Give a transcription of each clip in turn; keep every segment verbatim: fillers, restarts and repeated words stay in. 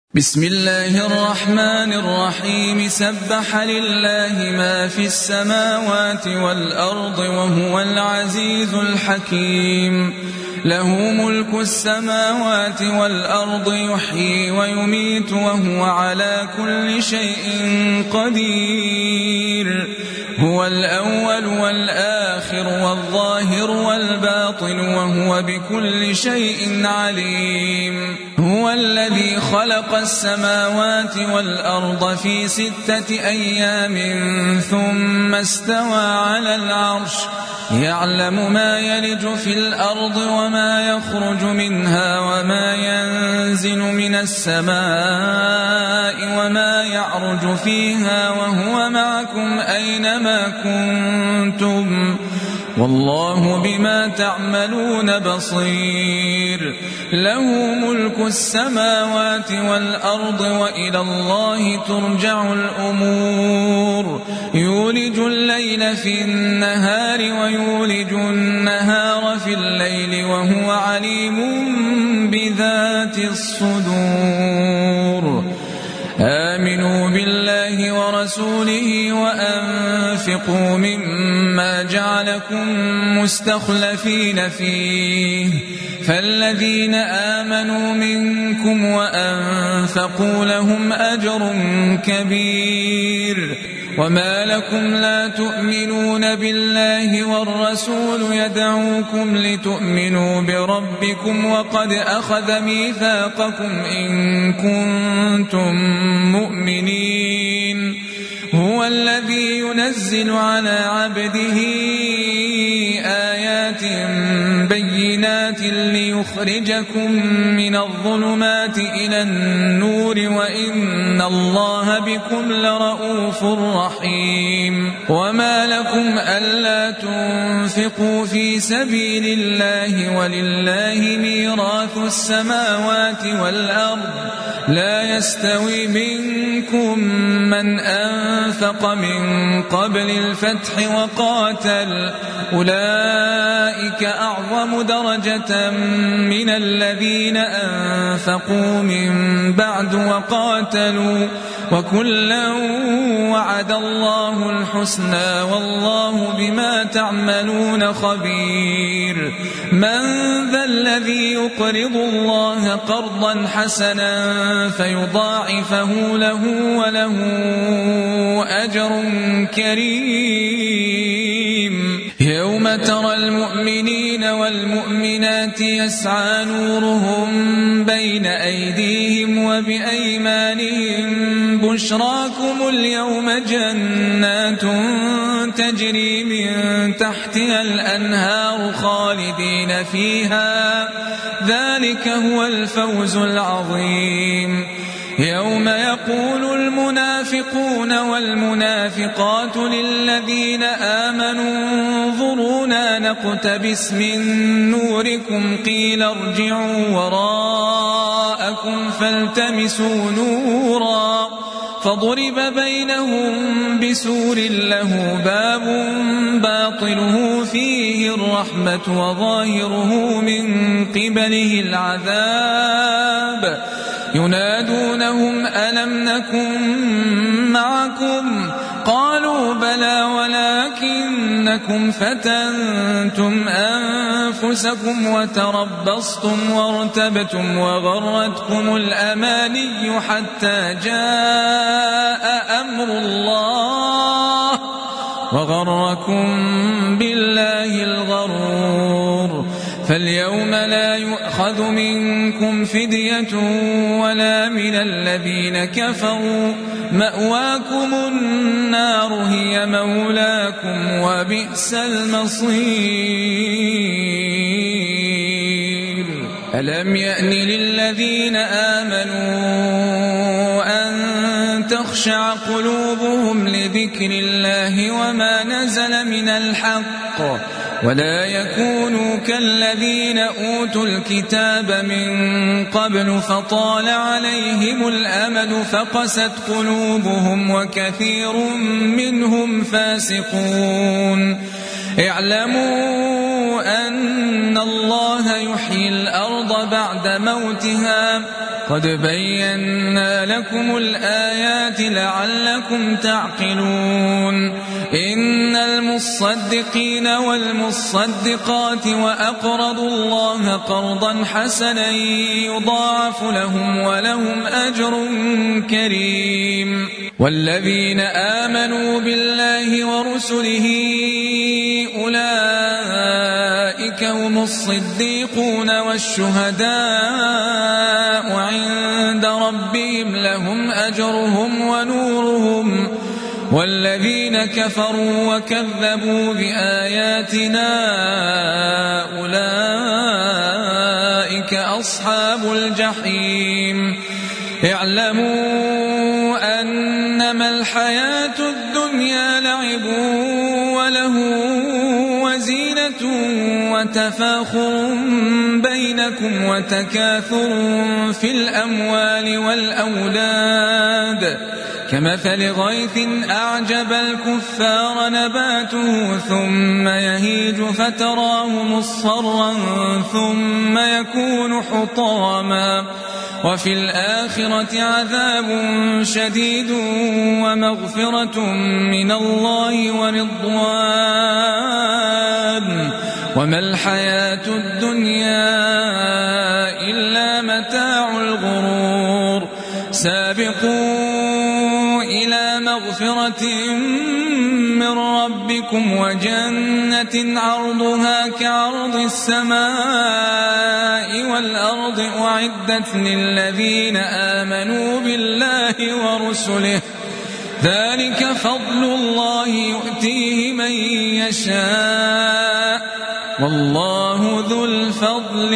بسم الله الرحمن الرحيم سبح لله ما في السماوات والأرض وهو العزيز الحكيم له ملك السماوات والأرض يحيي ويميت وهو على كل شيء قدير هو الأول والآخر والظاهر والباطن وهو بكل شيء عليم هو الذي خلق السماوات والأرض في ستة أيام ثم استوى على العرش يعلم ما يلج في الأرض وما يخرج منها وما ينزل من السماء وما يعرج فيها وهو معكم أينما كنتم والله بما تعملون بصير له ملك السماوات والأرض وإلى الله ترجع الأمور يولج الليل في النهار ويولج النهار في الليل وهو عليم بذات الصدور آمنوا بالله ورسوله وأنفقوا مما جعلكم مستخلفين فيه فالذين آمنوا منكم وأنفقوا لهم أجر كبير وما لكم لا تؤمنون بالله والرسول يدعوكم لتؤمنوا بربكم وقد أخذ ميثاقكم إن كنتم مؤمنين هو الذي ينزل على عبده آيات بينات ليخرجكم من الظلمات إلى النور وإن الله بكم لرؤوف رحيم وما لكم ألا تنفقوا في سبيل الله ولله ميراث السماوات والأرض لا يستوي منكم من أنفق من قبل الفتح وقاتل أولئك أعظم درجة من الذين أنفقوا من بعد وقاتلوا وكلا وعد الله الحسنى والله بما تعملون خبير من ذا الذي يقرض الله قرضا حسنا فيضاعفه له وله أجر كريم يوم ترى المؤمنين والمؤمنات يسعى نورهم بين أيديهم وبأيمانهم بشراكم اليوم جنات تجري من تحتها الأنهار خالدين فيها ذلك هو الفوز العظيم يوم يقول المنافقون والمنافقات للذين آمنوا انظرونا نقتبس من نوركم قيل ارجعوا وراءكم فالتمسوا نورا فضرب بينهم بسور له باب باطنه فيه الرحمة وظاهره من قبله العذاب ينادونهم ألم نكن معكم قالوا بلى ولكنكم فتنتم أنفسكم وتربصتم وارتبتم وغرتكم الأماني حتى جاء أمر الله وغركم بالله الغرور فاليوم لا يؤخذ منكم فدية ولا من الذين كفروا مأواكم النار هي مولاكم وبئس المصير ألم يأن للذين آمنوا أن تخشع قلوبهم لذكر الله وما نزل من الحق ولا يكونوا كالذين أوتوا الكتاب من قبل فطال عليهم الأمد فقست قلوبهم وكثير منهم فاسقون اعلموا أن الله يحيي الأرض بعد موتها قد بينا لكم الآيات لعلكم تعقلون إن المصدقين والمصدقات وأقرضوا الله قرضا حسنا يضاعف لهم ولهم أجر كريم والذين آمنوا بالله ورسله أولئك هم الصديقون والشهداء عند ربهم لهم أجرهم ونورهم والذين كفروا وكذبوا بآياتنا أولئك أصحاب الجحيم اعلموا أنما الحياة الدنيا لعب وله وزينة وتفاخر بينكم وتكاثر في الأموال والأولاد كمثل غيث أعجب الكفار نباته ثم يهيج فتراه مصفرا ثم يكون حطاما وفي الآخرة عذاب شديد ومغفرة من الله ورضوان وما الحياة الدنيا إلا متاع الغرور سابقوا إلى مغفرة من ربكم وجنة عرضها كعرض السماء والأرض أعدت للذين آمنوا بالله ورسله ذلك فضل الله يؤتيه من يشاء والله ذو الفضل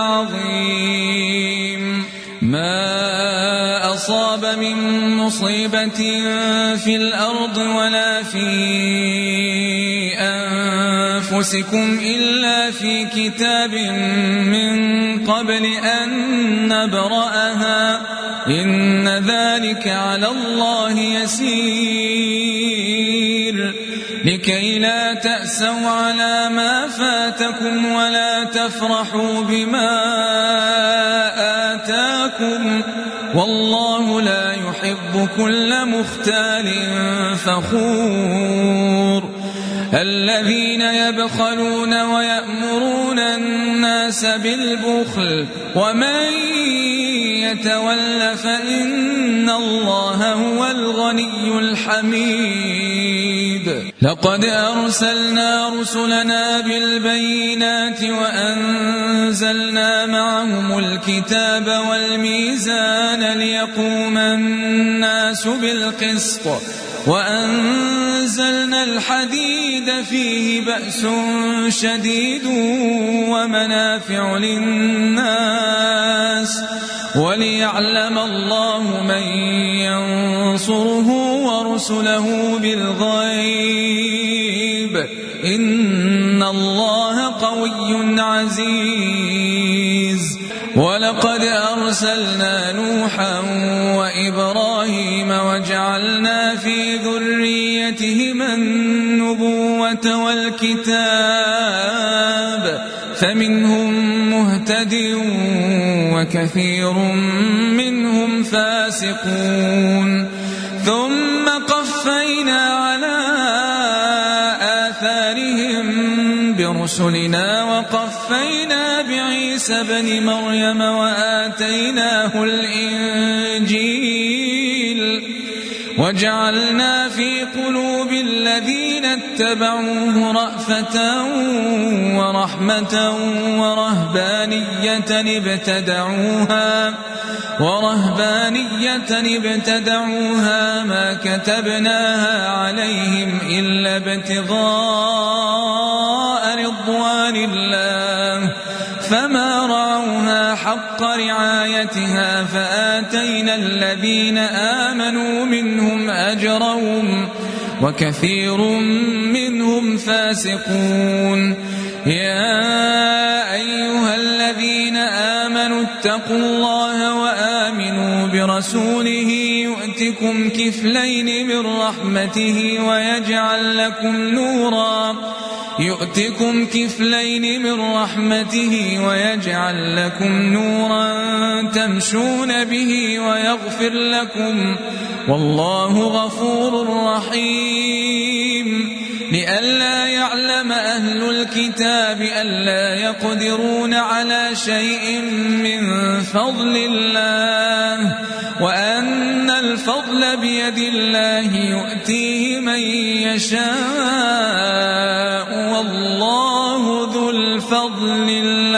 العظيم ما أصاب من مصيبة في الأرض ولا في أنفسكم إلا في كتاب من قبل أن نبرأها إن ذلك على الله يسير لكي لا تأسوا على ما فاتكم ولا تفرحوا بما آتاكم والله لا يحب كل مختال فخور الذين يبخلون ويأمرون الناس بالبخل ومن يتول فإن الله هو الغني الحميد لقد أرسلنا رسلنا بالبينات وأنزلنا معهم الكتاب والميزان ليقوم الناس بالقسط وأنزلنا الحديد فيه بأس شديد ومنافع للناس وليعلم الله من ينصره ورسله بالغيب إن الله قوي عزيز ولقد أرسلنا نوحا وإبراهيم وجعلنا في ذريتهما النبوة والكتاب فمنهم مهتد وكثير منهم فاسقون ثم قفينا على آثارهم برسلنا وقفينا بعيسى بن مريم وآتيناه الإنجيل وجعلنا في قلوب الذين اتبعوه رأفة ورحمة ورهبانية ابتدعوها ورهبانية ابتدعوها ما كتبناها عليهم إلا ابتغاء رضوان الله فما رعوها حق رعايتها فآتينا الذين آمنوا منهم أجرهم وكثير منهم فاسقون يا أيها الذين آمنوا اتقوا الله وآمنوا برسوله يؤتكم كفلين من رحمته ويجعل لكم نورا يؤتكم كفلين من رحمته ويجعل لكم نورا تمشون به ويغفر لكم والله غفور رحيم لئلا يعلم أهل الكتاب ألا يقدرون على شيء من فضل الله وأن الفضل بيد الله يؤتيه من يشاء والله ذو الفضل